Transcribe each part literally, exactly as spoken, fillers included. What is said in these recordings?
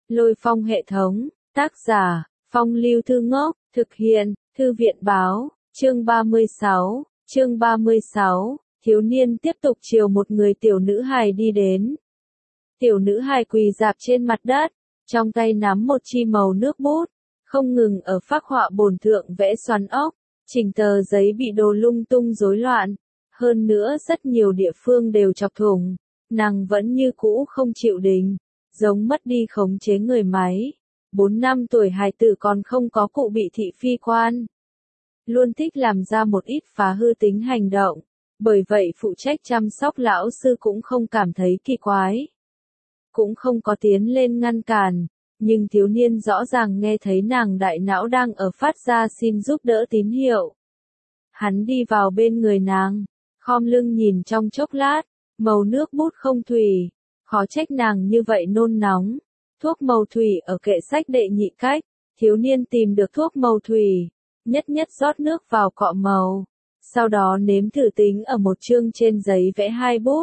Lôi phong hệ thống, tác giả, Phong Lưu Thư Ngốc, thực hiện, Thư viện báo, chương ba mươi sáu, chương ba mươi sáu, thiếu niên tiếp tục chiều một người tiểu nữ hài đi đến. Tiểu nữ hài quỳ rạp trên mặt đất, trong tay nắm một chi màu nước bút, không ngừng ở phác họa bồn thượng vẽ xoắn ốc, chỉnh tờ giấy bị đồ lung tung rối loạn, hơn nữa rất nhiều địa phương đều chọc thủng, nàng vẫn như cũ không chịu đình, giống mất đi khống chế người máy. Bốn năm tuổi hài tử còn không có cụ bị thị phi quan. Luôn thích làm ra một ít phá hư tính hành động, bởi vậy phụ trách chăm sóc lão sư cũng không cảm thấy kỳ quái. Cũng không có tiến lên ngăn cản, nhưng thiếu niên rõ ràng nghe thấy nàng đại não đang ở phát ra xin giúp đỡ tín hiệu. Hắn đi vào bên người nàng, khom lưng nhìn trong chốc lát, màu nước bút không thủy, khó trách nàng như vậy nôn nóng. Thuốc màu thủy ở kệ sách đệ nhị cách, thiếu niên tìm được thuốc màu thủy, nhất nhất rót nước vào cọ màu, sau đó nếm thử tính ở một chương trên giấy vẽ hai bút.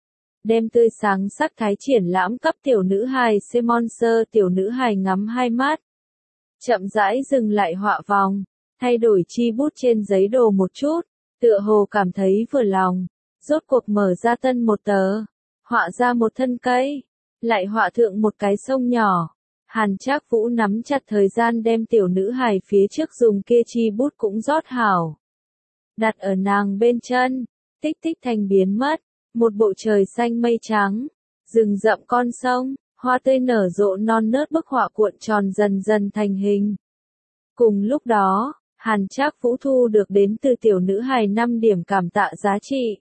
Đem tươi sáng sắc thái triển lãm cấp tiểu nữ hài Semonser, tiểu nữ hài ngắm hai mắt. Chậm rãi dừng lại họa vòng, thay đổi chi bút trên giấy đồ một chút, tựa hồ cảm thấy vừa lòng, rốt cuộc mở ra tân một tờ, họa ra một thân cây. Lại họa thượng một cái sông nhỏ. Hàn Trác Vũ nắm chặt thời gian đem tiểu nữ hài phía trước dùng kia chi bút cũng rót hảo. Đặt ở nàng bên chân, tích tích thành biến mất, một bộ trời xanh mây trắng, rừng rậm con sông, hoa tươi nở rộ non nớt bức họa cuộn tròn dần dần thành hình. Cùng lúc đó, Hàn Trác Vũ thu được đến từ tiểu nữ hài năm điểm cảm tạ giá trị.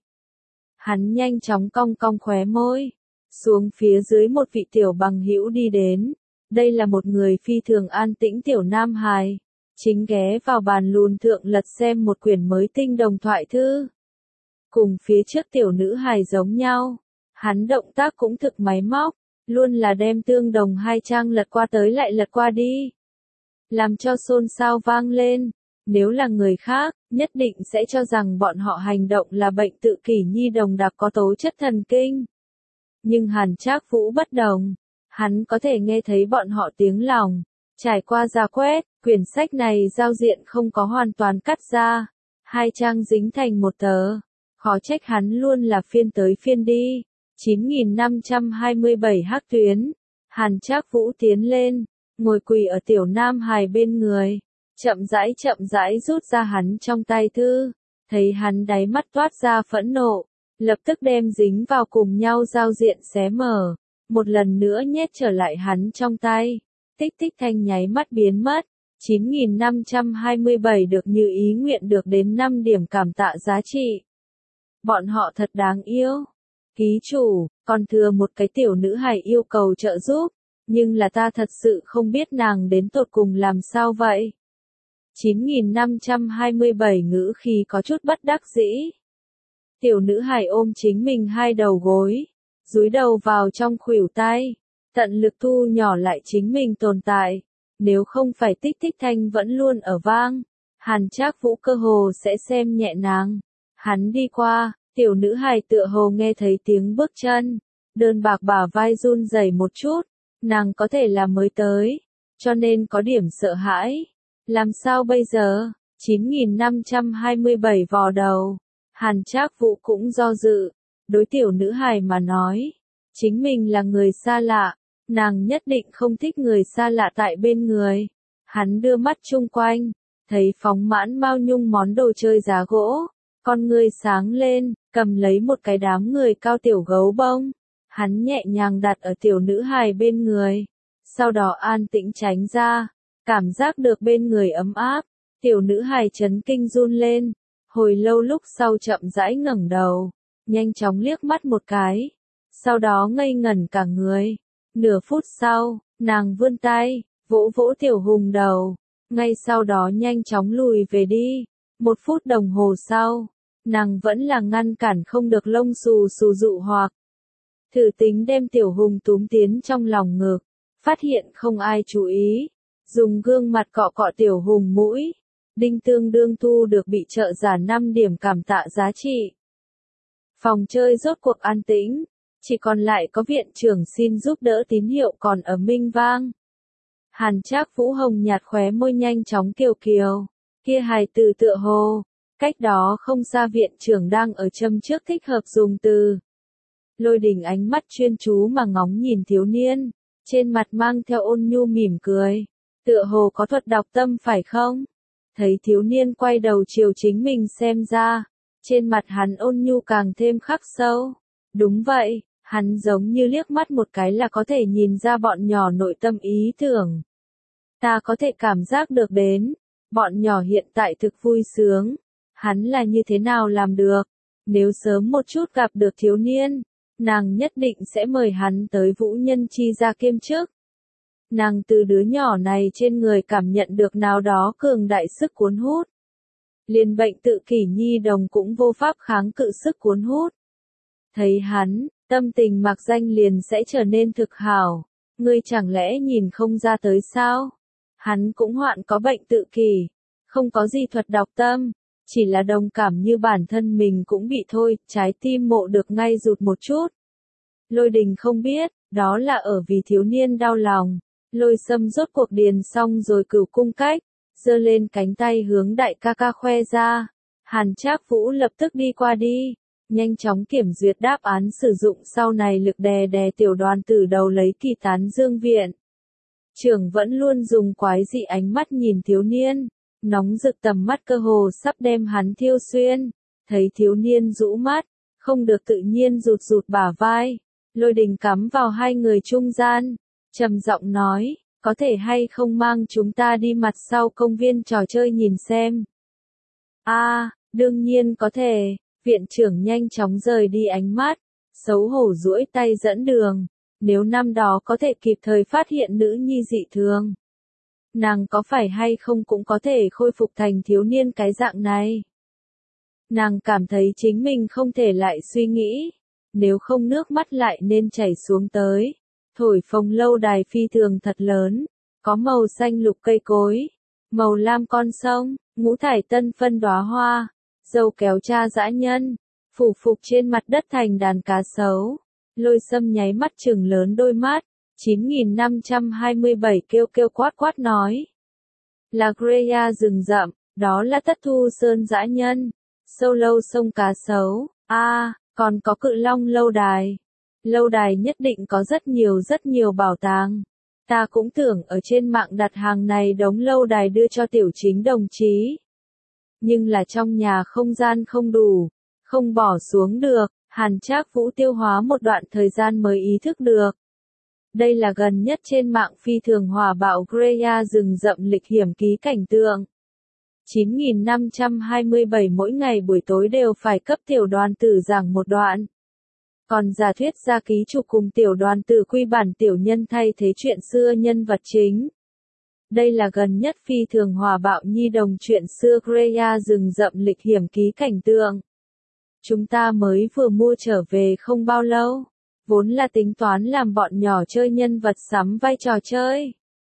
Hắn nhanh chóng cong cong khóe môi. Xuống phía dưới một vị tiểu bằng hữu đi đến. Đây là một người phi thường an tĩnh tiểu nam hài. Chính ghé vào bàn lùn thượng lật xem một quyển mới tinh đồng thoại thư. Cùng phía trước tiểu nữ hài giống nhau. Hắn động tác cũng thực máy móc. Luôn là đem tương đồng hai trang lật qua tới lại lật qua đi. Làm cho xôn xao vang lên. Nếu là người khác, nhất định sẽ cho rằng bọn họ hành động là bệnh tự kỷ nhi đồng đặc có tố chất thần kinh. Nhưng Hàn Trác Vũ bất đồng, hắn có thể nghe thấy bọn họ tiếng lòng, trải qua ra quét, quyển sách này giao diện không có hoàn toàn cắt ra, hai trang dính thành một tờ, khó trách hắn luôn là phiên tới phiên đi. chín nghìn năm trăm hai mươi bảy hắc tuyến, Hàn Trác Vũ tiến lên, ngồi quỳ ở tiểu nam hài bên người, chậm rãi chậm rãi rút ra hắn trong tay thư, thấy hắn đáy mắt toát ra phẫn nộ. Lập tức đem dính vào cùng nhau giao diện xé mở, một lần nữa nhét trở lại hắn trong tay, tích tích thanh nháy mắt biến mất, chín nghìn năm trăm hai mươi bảy được như ý nguyện được đến năm điểm cảm tạ giá trị. Bọn họ thật đáng yêu. Ký chủ, còn thừa một cái tiểu nữ hài yêu cầu trợ giúp, nhưng là ta thật sự không biết nàng đến tột cùng làm sao vậy. chín nghìn năm trăm hai mươi bảy ngữ khí có chút bất đắc dĩ. Tiểu nữ hài ôm chính mình hai đầu gối, dúi đầu vào trong khuỷu tay, tận lực thu nhỏ lại chính mình tồn tại. Nếu không phải tích tích thanh vẫn luôn ở vang, Hàn Trác Vũ cơ hồ sẽ xem nhẹ nàng. Hắn đi qua, tiểu nữ hài tựa hồ nghe thấy tiếng bước chân, đơn bạc bả vai run rẩy một chút, nàng có thể là mới tới, cho nên có điểm sợ hãi. Làm sao bây giờ? chín nghìn năm trăm hai mươi bảy vò đầu. Hàn Trác Vũ cũng do dự, đối tiểu nữ hài mà nói, chính mình là người xa lạ, nàng nhất định không thích người xa lạ tại bên người. Hắn đưa mắt chung quanh, thấy phóng mãn mao nhung món đồ chơi giá gỗ, con người sáng lên, cầm lấy một cái đám người cao tiểu gấu bông, hắn nhẹ nhàng đặt ở tiểu nữ hài bên người, sau đó an tĩnh tránh ra, cảm giác được bên người ấm áp, tiểu nữ hài chấn kinh run lên. Hồi lâu lúc sau chậm rãi ngẩng đầu, nhanh chóng liếc mắt một cái, sau đó ngây ngẩn cả người. Nửa phút sau, nàng vươn tay, vỗ vỗ tiểu hùng đầu, ngay sau đó nhanh chóng lùi về đi. Một phút đồng hồ sau, nàng vẫn là ngăn cản không được lông xù xù dụ hoặc. Thử tính đem tiểu hùng túm tiến trong lòng ngực, phát hiện không ai chú ý, dùng gương mặt cọ cọ tiểu hùng mũi. Đinh tương đương thu được bị trợ giả năm điểm cảm tạ giá trị. Phòng chơi rốt cuộc an tĩnh, Chỉ còn lại có viện trưởng xin giúp đỡ tín hiệu còn ở minh vang. Hàn Trác Vũ hồng nhạt khóe môi nhanh chóng kiều kiều. Kia hài từ tựa hồ. Cách đó không xa viện trưởng đang ở châm trước thích hợp dùng từ. Lôi Đình ánh mắt chuyên chú mà ngóng nhìn thiếu niên. Trên mặt mang theo ôn nhu mỉm cười. Tựa hồ có thuật đọc tâm phải không? Thấy thiếu niên quay đầu chiều chính mình xem ra. Trên mặt hắn ôn nhu càng thêm khắc sâu. Đúng vậy, hắn giống như liếc mắt một cái là có thể nhìn ra bọn nhỏ nội tâm ý tưởng. Ta có thể cảm giác được đến. Bọn nhỏ hiện tại thực vui sướng. Hắn là như thế nào làm được? Nếu sớm một chút gặp được thiếu niên, nàng nhất định sẽ mời hắn tới Vũ Nhân Chi ra kiêm chức. Nàng từ đứa nhỏ này trên người cảm nhận được nào đó cường đại sức cuốn hút. Liền bệnh tự kỷ nhi đồng cũng vô pháp kháng cự sức cuốn hút. Thấy hắn, tâm tình mặc danh liền sẽ trở nên thực hảo. Ngươi chẳng lẽ nhìn không ra tới sao? Hắn cũng hoạn có bệnh tự kỷ. Không có gì thuật đọc tâm. Chỉ là đồng cảm như bản thân mình cũng bị thôi, trái tim mộ được ngay rụt một chút. Lôi Đình không biết, đó là ở vì thiếu niên đau lòng. Lôi Sâm rốt cuộc điền xong rồi cửu cung cách, giơ lên cánh tay hướng đại ca ca khoe ra. Hàn Trác Vũ lập tức đi qua đi, nhanh chóng kiểm duyệt đáp án sử dụng sau này lực đè đè tiểu đoàn tử đầu lấy kỳ tán dương viện. Trưởng vẫn luôn dùng quái dị ánh mắt nhìn thiếu niên, nóng rực tầm mắt cơ hồ sắp đem hắn thiêu xuyên. Thấy thiếu niên rũ mắt, không được tự nhiên rụt rụt bả vai. Lôi Đình cắm vào hai người trung gian, trầm giọng nói, có thể hay không mang chúng ta đi mặt sau công viên trò chơi nhìn xem. A, à, đương nhiên có thể. Viện trưởng nhanh chóng rời đi ánh mắt, xấu hổ duỗi tay dẫn đường. Nếu năm đó có thể kịp thời phát hiện nữ nhi dị thường, nàng có phải hay không cũng có thể khôi phục thành thiếu niên cái dạng này. Nàng cảm thấy chính mình không thể lại suy nghĩ, nếu không nước mắt lại nên chảy xuống tới. Thổi phồng lâu đài phi thường thật lớn, có màu xanh lục cây cối, màu lam con sông, ngũ thải tân phân đóa hoa, dâu kéo cha dã nhân, phủ phục trên mặt đất thành đàn cá sấu. Lôi Sâm nháy mắt trừng lớn đôi mắt, chín nghìn năm trăm hai mươi bảy kêu kêu quát quát nói. Là Greya rừng rậm, đó là Tất Thu Sơn dã nhân, sâu lâu sông cá sấu, a à, còn có Cự Long lâu đài. Lâu đài nhất định có rất nhiều rất nhiều bảo tàng. Ta cũng tưởng ở trên mạng đặt hàng này đống lâu đài đưa cho tiểu chính đồng chí. Nhưng là trong nhà không gian không đủ, không bỏ xuống được. Hàn Trác Vũ tiêu hóa một đoạn thời gian mới ý thức được. Đây là gần nhất trên mạng phi thường hòa bạo Greya rừng rậm lịch hiểm ký cảnh tượng. chín nghìn năm trăm hai mươi bảy mỗi ngày buổi tối đều phải cấp tiểu đoàn tử giảng một đoạn. Còn giả thuyết gia ký chủ cùng tiểu đoàn tử quy bản tiểu nhân thay thế chuyện xưa nhân vật chính. Đây là gần nhất phi thường hòa bạo nhi đồng chuyện xưa Greya rừng rậm lịch hiểm ký cảnh tượng. Chúng ta mới vừa mua trở về không bao lâu, vốn là tính toán làm bọn nhỏ chơi nhân vật sắm vai trò chơi.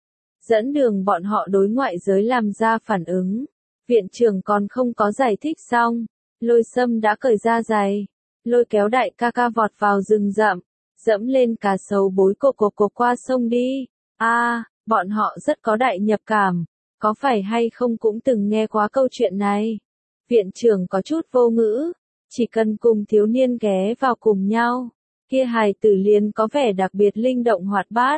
Dẫn đường bọn họ đối ngoại giới làm ra phản ứng. Viện trưởng còn không có giải thích xong, Lôi Sâm đã cởi ra giày, lôi kéo đại ca ca vọt vào rừng rậm, dẫm lên cá sấu bối cộc cộc cộc qua sông đi. A, à, bọn họ rất có đại nhập cảm, có phải hay không cũng từng nghe qua câu chuyện này. Viện trưởng có chút vô ngữ. Chỉ cần cùng thiếu niên ghé vào cùng nhau, kia hài tử liền có vẻ đặc biệt linh động hoạt bát.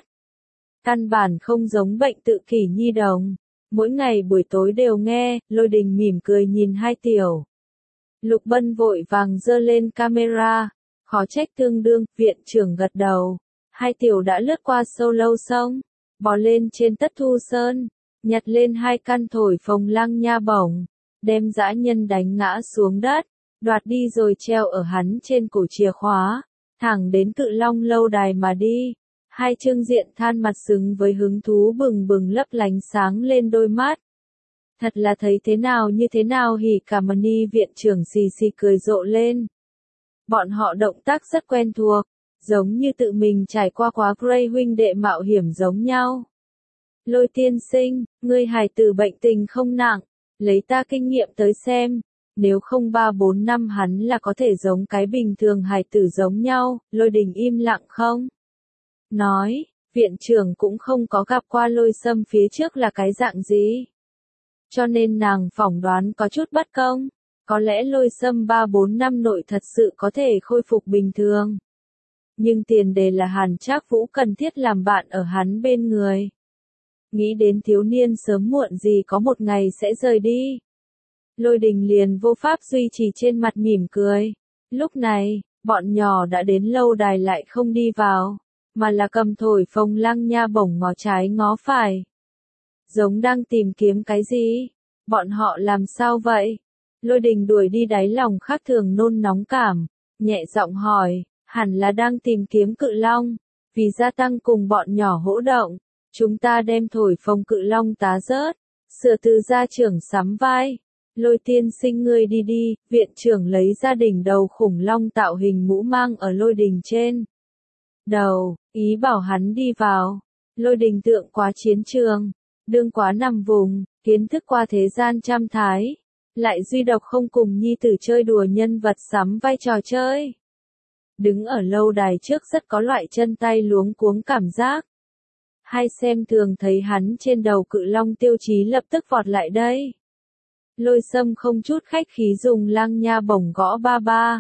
Căn bản không giống bệnh tự kỷ nhi đồng. Mỗi ngày buổi tối đều nghe. Lôi Đình mỉm cười nhìn hai tiểu. Lục Bân vội vàng giơ lên camera, khó trách tương đương. Viện trưởng gật đầu. Hai tiểu đã lướt qua sâu lâu sông, bò lên trên Tất Thu Sơn, nhặt lên hai căn thổi phồng lăng nha bổng, đem dã nhân đánh ngã xuống đất. Đoạt đi rồi treo ở hắn trên cổ chìa khóa, thẳng đến Cự Long lâu đài mà đi. Hai Trương Diện than mặt xứng với hứng thú bừng bừng lấp lánh sáng lên đôi mắt. Thật là thấy thế nào như thế nào hỉ cả mà ni. Viện trưởng xì xì cười rộ lên. Bọn họ động tác rất quen thuộc, giống như tự mình trải qua quá Grey huynh đệ mạo hiểm giống nhau. Lôi tiên sinh, ngươi hài tử bệnh tình không nặng, lấy ta kinh nghiệm tới xem. nếu không ba bốn năm hắn là có thể giống cái bình thường hài tử giống nhau, Lôi Đình im lặng không? Nói, viện trưởng cũng không có gặp qua Lôi Sâm phía trước là cái dạng gì. Cho nên nàng phỏng đoán có chút bất công, có lẽ Lôi Sâm ba bốn năm nội thật sự có thể khôi phục bình thường. Nhưng tiền đề là Hàn Trác Vũ cần thiết làm bạn ở hắn bên người. Nghĩ đến thiếu niên sớm muộn gì có một ngày sẽ rời đi. Lôi Đình liền vô pháp duy trì trên mặt mỉm cười. Lúc này, bọn nhỏ đã đến lâu đài lại không đi vào, mà là cầm thổi phồng Lăng Nha Bổng ngó trái ngó phải. Giống đang tìm kiếm cái gì? Bọn họ làm sao vậy? Lôi Đình đuổi đi đáy lòng khác thường nôn nóng cảm, nhẹ giọng hỏi, hẳn là đang tìm kiếm cự long, vì gia tăng cùng bọn nhỏ hỗ động. Chúng ta đem thổi phồng cự long tá rớt, sửa từ gia trưởng sắm vai. Lôi tiên sinh ngươi đi đi, viện trưởng lấy gia đình đầu khủng long tạo hình mũ mang ở Lôi Đình trên đầu, ý bảo hắn đi vào. Lôi Đình tượng quá chiến trường, đương quá nằm vùng, kiến thức qua thế gian trăm thái, lại duy độc không cùng nhi tử chơi đùa nhân vật sắm vai trò chơi. Đứng ở lâu đài trước rất có loại chân tay luống cuống cảm giác. Hai xem thường thấy hắn trên đầu cự long tiêu chí lập tức vọt lại đây. Lôi Sâm không chút khách khí dùng Lăng Nha Bổng gõ ba ba.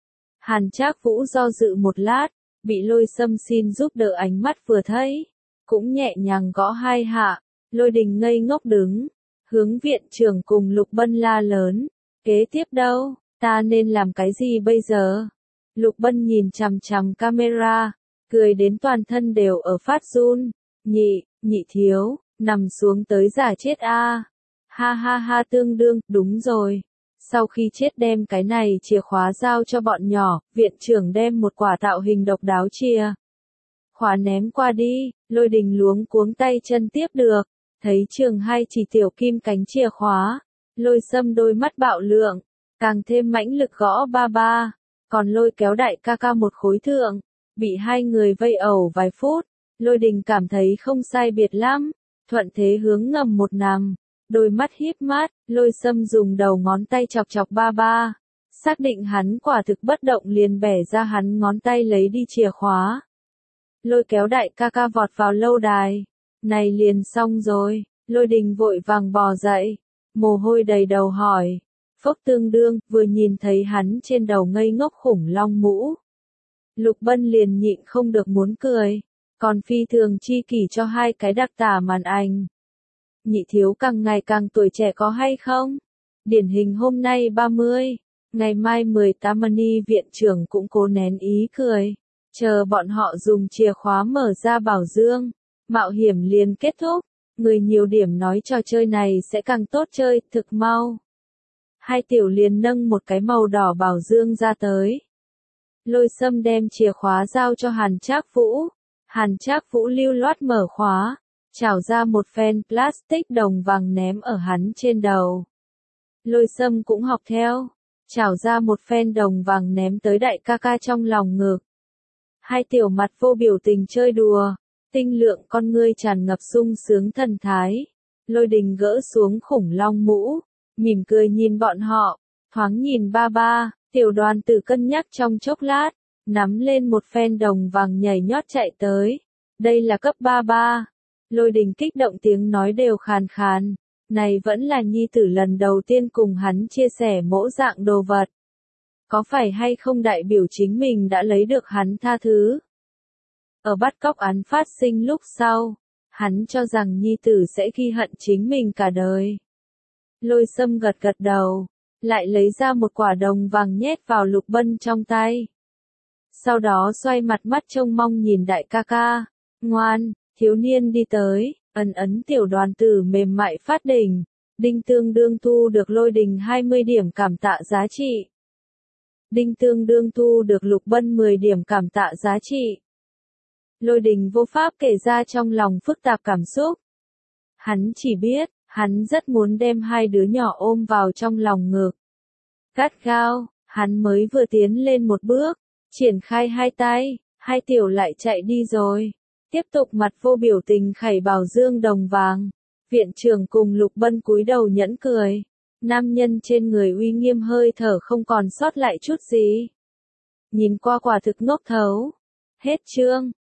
Hàn Trác Vũ do dự một lát, bị Lôi Sâm xin giúp đỡ ánh mắt vừa thấy, cũng nhẹ nhàng gõ hai hạ. Lôi Đình ngây ngốc đứng, hướng viện trưởng cùng Lục Bân la lớn, kế tiếp đâu, ta nên làm cái gì bây giờ? Lục Bân nhìn chằm chằm camera, cười đến toàn thân đều ở phát run. Nhị, nhị thiếu, nằm xuống tới giả chết a. Ha ha ha tương đương, đúng rồi. Sau khi chết đem cái này chìa khóa giao cho bọn nhỏ, viện trưởng đem một quả tạo hình độc đáo chìa khóa ném qua đi. Lôi Đình luống cuống tay chân tiếp được, thấy trường hai chỉ tiểu kim cánh chìa khóa. Lôi Sâm đôi mắt bạo lượng, càng thêm mãnh lực gõ ba ba, còn lôi kéo đại ca ca một khối thượng, bị hai người vây ẩu vài phút. Lôi Đình cảm thấy không sai biệt lắm, thuận thế hướng ngầm một nằm, đôi mắt híp mắt. Lôi Sâm dùng đầu ngón tay chọc chọc ba ba, xác định hắn quả thực bất động liền bẻ ra hắn ngón tay lấy đi chìa khóa. Lôi kéo đại ca ca vọt vào lâu đài, này liền xong rồi. Lôi Đình vội vàng bò dậy, mồ hôi đầy đầu hỏi, phốc tương đương, vừa nhìn thấy hắn trên đầu ngây ngốc khủng long mũ. Lục Bân liền nhịn không được muốn cười, còn phi thường chi kỷ cho hai cái đặc tả màn ảnh. Nhị thiếu càng ngày càng tuổi trẻ có hay không? Điển hình hôm nay ba mươi, ngày mai mười tám mani viện trưởng cũng cố nén ý cười, chờ bọn họ dùng chìa khóa mở ra bảo dương, mạo hiểm liền kết thúc. Người nhiều điểm nói trò chơi này sẽ càng tốt chơi, thực mau. Hai tiểu liền nâng một cái màu đỏ bảo dương ra tới. Lôi Sâm đem chìa khóa giao cho Hàn Trác Vũ. Hàn Trác Vũ lưu loát mở khóa, chảo ra một phen plastic đồng vàng ném ở hắn trên đầu. Lôi Sâm cũng học theo, chảo ra một phen đồng vàng ném tới đại ca ca trong lòng ngực. Hai tiểu mặt vô biểu tình chơi đùa, tinh lượng con ngươi tràn ngập sung sướng thần thái. Lôi Đình gỡ xuống khủng long mũ, mỉm cười nhìn bọn họ, thoáng nhìn ba ba. Tiểu đoàn tử cân nhắc trong chốc lát, nắm lên một phen đồng vàng nhảy nhót chạy tới. Đây là cấp ba ba. Lôi Đình kích động tiếng nói đều khàn khàn. Này vẫn là nhi tử lần đầu tiên cùng hắn chia sẻ mẫu dạng đồ vật. Có phải hay không đại biểu chính mình đã lấy được hắn tha thứ? Ở bắt cóc án phát sinh lúc sau, hắn cho rằng nhi tử sẽ ghi hận chính mình cả đời. Lôi Sâm gật gật đầu, lại lấy ra một quả đồng vàng nhét vào Lục Bân trong tay. Sau đó xoay mặt mắt trông mong nhìn đại ca ca. Ngoan, thiếu niên đi tới, ấn ấn tiểu đoàn tử mềm mại phát đỉnh. Đinh tương đương thu được Lôi Đình hai mươi điểm cảm tạ giá trị. Đinh tương đương thu được Lục Bân mười điểm cảm tạ giá trị. Lôi Đình vô pháp kể ra trong lòng phức tạp cảm xúc. Hắn chỉ biết, hắn rất muốn đem hai đứa nhỏ ôm vào trong lòng ngực. Gắt gao, hắn mới vừa tiến lên một bước, triển khai hai tay, hai tiểu lại chạy đi rồi. Tiếp tục mặt vô biểu tình khẩy bảo dương đồng vàng. Viện trưởng cùng Lục Bân cúi đầu nhẫn cười. Nam nhân trên người uy nghiêm hơi thở không còn sót lại chút gì. Nhìn qua quả thực ngốc thấu. Hết chương.